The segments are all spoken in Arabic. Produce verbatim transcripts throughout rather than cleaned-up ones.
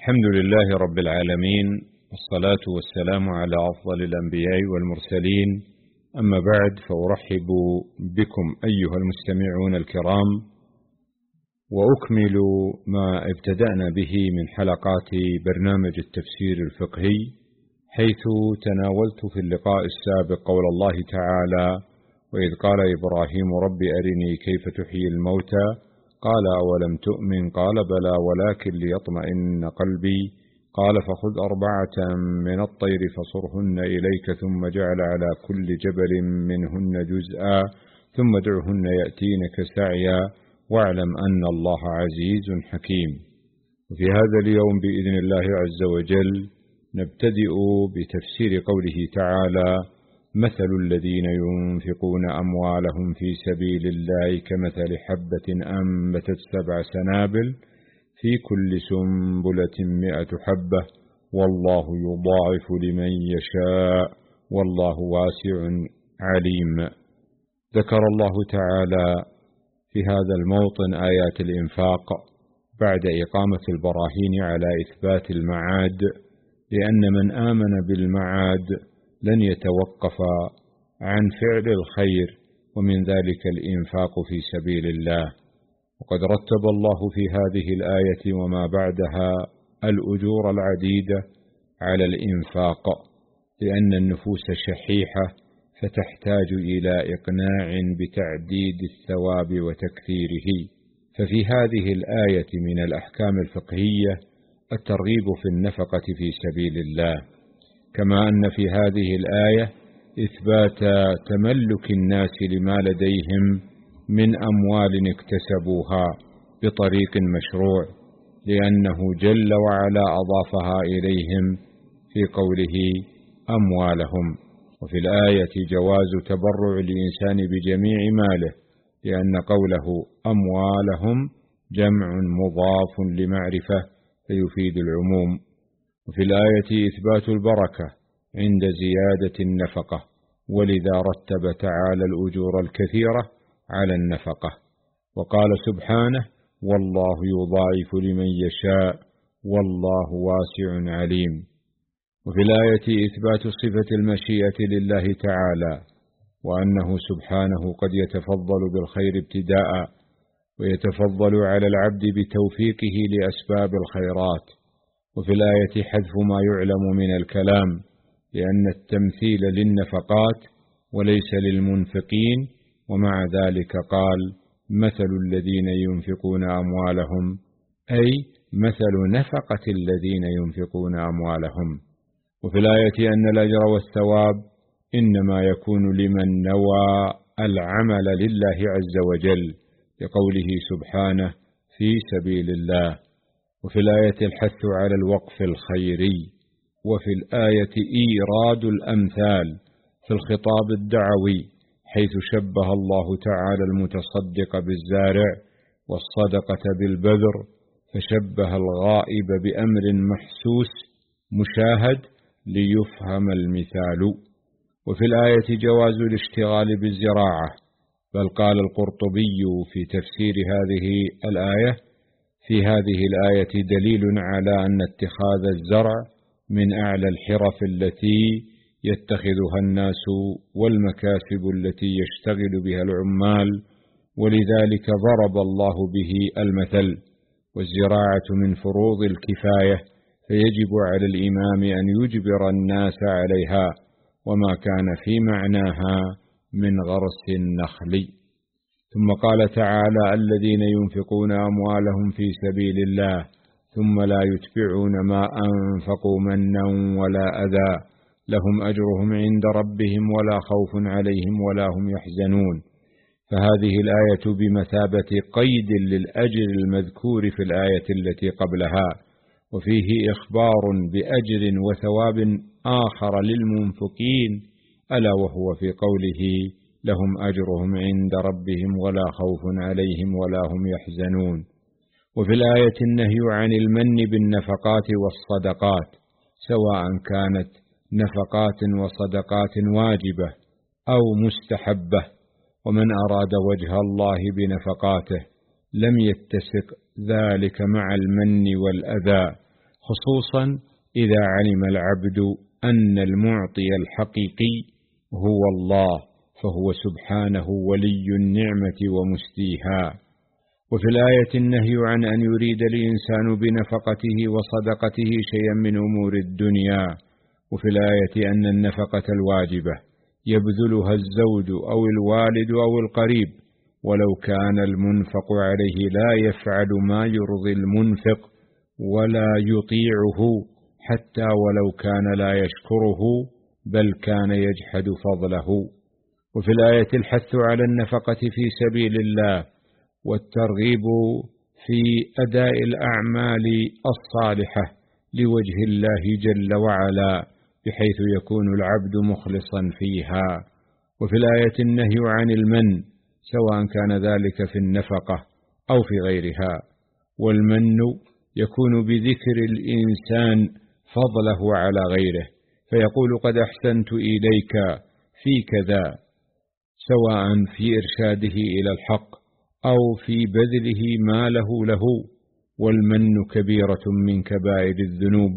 الحمد لله رب العالمين، والصلاة والسلام على أفضل الأنبياء والمرسلين. أما بعد، فأرحب بكم أيها المستمعون الكرام، وأكمل ما ابتدأنا به من حلقات برنامج التفسير الفقهي، حيث تناولت في اللقاء السابق قول الله تعالى: وإذ قال إبراهيم رب أرني كيف تحيي الموتى قال أولم تؤمن قال بلى ولكن ليطمئن قلبي قال فخذ أربعة من الطير فصرهن إليك ثم جعل على كل جبل منهن جزءا ثم ادعهن يأتينك سعيا واعلم أن الله عزيز حكيم. وفي هذا اليوم بإذن الله عز وجل نبتدئ بتفسير قوله تعالى: مثل الذين ينفقون أموالهم في سبيل الله كمثل حبة أنبتت سبع سنابل في كل سنبلة مئة حبة والله يضاعف لمن يشاء والله واسع عليم. ذكر الله تعالى في هذا الموطن آيات الإنفاق بعد إقامة البراهين على إثبات المعاد، لأن من آمن بالمعاد لن يتوقف عن فعل الخير، ومن ذلك الإنفاق في سبيل الله. وقد رتب الله في هذه الآية وما بعدها الأجور العديدة على الإنفاق، لأن النفوس شحيحة فتحتاج إلى إقناع بتعديد الثواب وتكثيره. ففي هذه الآية من الأحكام الفقهية الترغيب في النفقة في سبيل الله، كما أن في هذه الآية إثبات تملك الناس لما لديهم من أموال اكتسبوها بطريق مشروع، لأنه جل وعلا أضافها إليهم في قوله أموالهم. وفي الآية جواز تبرع الإنسان بجميع ماله، لأن قوله أموالهم جمع مضاف لمعرفة فيفيد العموم. وفي الآية إثبات البركة عند زيادة النفقة، ولذا رتب تعالى الأجور الكثيرة على النفقة، وقال سبحانه: والله يضاعف لمن يشاء والله واسع عليم. وفي الآية إثبات صفة المشيئة لله تعالى، وأنه سبحانه قد يتفضل بالخير ابتداء، ويتفضل على العبد بتوفيقه لأسباب الخيرات. وفي الآية حذف ما يعلم من الكلام، لأن التمثيل للنفقات وليس للمنفقين، ومع ذلك قال: مثل الذين ينفقون أموالهم، أي مثل نفقة الذين ينفقون أموالهم. وفي الآية أن الأجر والثواب إنما يكون لمن نوى العمل لله عز وجل، لقوله سبحانه: في سبيل الله. وفي الآية الحث على الوقف الخيري. وفي الآية إيراد الأمثال في الخطاب الدعوي، حيث شبه الله تعالى المتصدق بالزارع والصدقة بالبذر، فشبه الغائب بأمر محسوس مشاهد ليفهم المثال. وفي الآية جواز الاشتغال بالزراعة، بل قال القرطبي في تفسير هذه الآية: في هذه الآية دليل على أن اتخاذ الزرع من أعلى الحرف التي يتخذها الناس والمكاسب التي يشتغل بها العمال، ولذلك ضرب الله به المثل. والزراعة من فروض الكفاية، فيجب على الإمام أن يجبر الناس عليها، وما كان في معناها من غرس النخل. ثم قال تعالى: الذين ينفقون أموالهم في سبيل الله ثم لا يتبعون ما أنفقوا منا ولا أذى لهم أجرهم عند ربهم ولا خوف عليهم ولا هم يحزنون. فهذه الآية بمثابة قيد للأجر المذكور في الآية التي قبلها، وفيه إخبار بأجر وثواب آخر للمنفقين، ألا وهو في قوله: لهم أجرهم عند ربهم ولا خوف عليهم ولا هم يحزنون. وفي الآية النهي عن المن بالنفقات والصدقات، سواء كانت نفقات وصدقات واجبة أو مستحبة، ومن أراد وجه الله بنفقاته لم يتسق ذلك مع المن والأذى، خصوصا إذا علم العبد أن المعطي الحقيقي هو الله، فهو سبحانه ولي النعمة ومسديها. وفي الآية النهي عن أن يريد الإنسان بنفقته وصدقته شيئا من أمور الدنيا، وفي الآية أن النفقة الواجبة يبذلها الزوج أو الوالد أو القريب، ولو كان المنفق عليه لا يفعل ما يرضي المنفق ولا يطيعه، حتى ولو كان لا يشكره بل كان يجحد فضله. وفي الآية الحث على النفقة في سبيل الله والترغيب في أداء الأعمال الصالحة لوجه الله جل وعلا، بحيث يكون العبد مخلصا فيها. وفي الآية النهي عن المن، سواء كان ذلك في النفقة أو في غيرها. والمن يكون بذكر الإنسان فضله على غيره، فيقول قد أحسنت إليك في كذا، سواء في إرشاده إلى الحق أو في بذله ما له له. والمن كبيرة من كبائر الذنوب،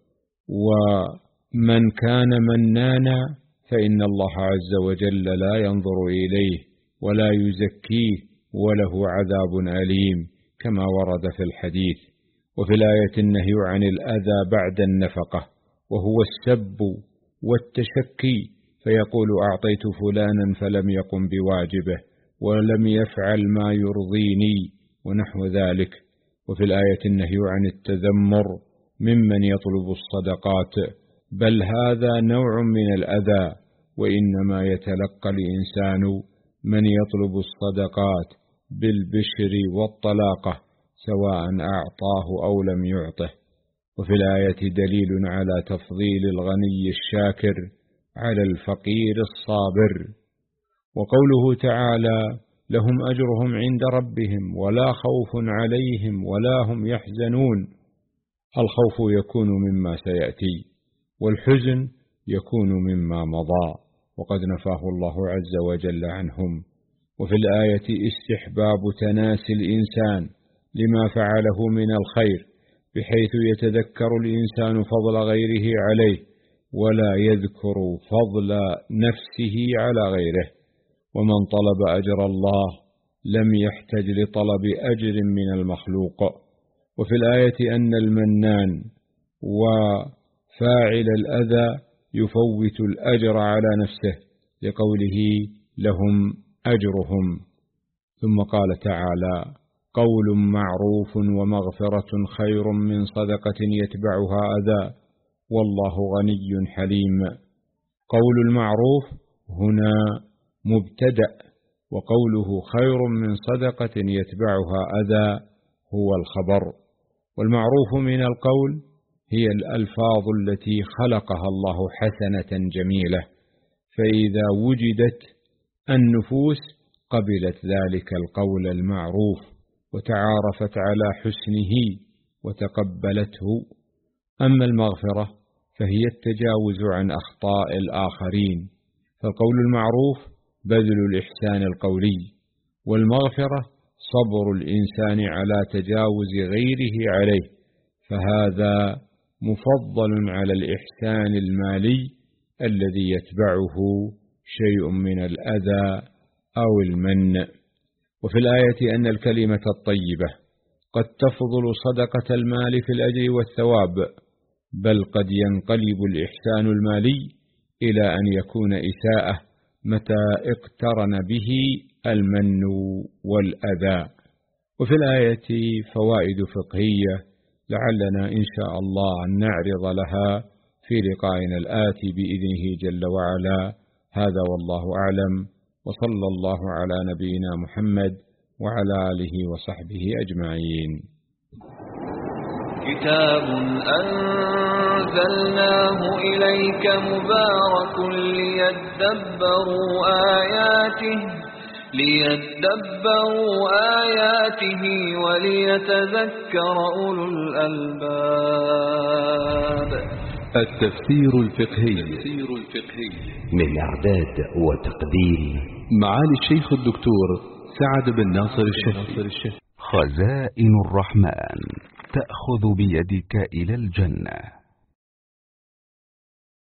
ومن كان منانا فإن الله عز وجل لا ينظر إليه ولا يزكيه وله عذاب أليم، كما ورد في الحديث. وفي الآية النهي عن الأذى بعد النفقة، وهو السب والتشكي، فيقول أعطيت فلانا فلم يقم بواجبه ولم يفعل ما يرضيني ونحو ذلك. وفي الآية النهي عن التذمر ممن يطلب الصدقات، بل هذا نوع من الأذى، وإنما يتلقى الإنسان من يطلب الصدقات بالبشر والطلاقة، سواء أعطاه أو لم يعطه. وفي الآية دليل على تفضيل الغني الشاكر على الفقير الصابر. وقوله تعالى لهم أجرهم عند ربهم ولا خوف عليهم ولا هم يحزنون، الخوف يكون مما سيأتي، والحزن يكون مما مضى، وقد نفاه الله عز وجل عنهم. وفي الآية استحباب تناسي الإنسان لما فعله من الخير، بحيث يتذكر الإنسان فضل غيره عليه ولا يذكر فضل نفسه على غيره. ومن طلب أجر الله لم يحتج لطلب أجر من المخلوق. وفي الآية أن المنان وفاعل الأذى يفوت الأجر على نفسه، لقوله لهم أجرهم. ثم قال تعالى قول معروف ومغفرة خير من صدقة يتبعها أذى والله غني حليم. قول المعروف هنا مبتدأ، وقوله خير من صدقة يتبعها أذى هو الخبر. والمعروف من القول هي الألفاظ التي خلقها الله حسنة جميلة، فإذا وجدت النفوس قبلت ذلك القول المعروف وتعارفت على حسنه وتقبلته. أما المغفرة فهي التجاوز عن أخطاء الآخرين، فالقول المعروف بذل الإحسان القولي، والمغفرة صبر الإنسان على تجاوز غيره عليه، فهذا مفضل على الإحسان المالي الذي يتبعه شيء من الأذى أو المن. وفي الآية أن الكلمة الطيبة قد تفضل صدقة المال في الأجر والثواب، بل قد ينقلب الإحسان المالي إلى أن يكون إساءة متى اقترن به المن والأذى. وفي الآية فوائد فقهية لعلنا إن شاء الله أن نعرض لها في لقائنا الآتي بإذنه جل وعلا. هذا والله أعلم، وصلى الله على نبينا محمد وعلى آله وصحبه أجمعين. كتاب أنزلناه إليك مبارك ليدبروا آياته ليدبروا آياته وليتذكر أولو الألباب. التفسير الفقهي من إعداد وتقديم معالي الشيخ الدكتور سعد بن ناصر الشهري. خزائن الرحمن. تأخذ بيدك إلى الجنة.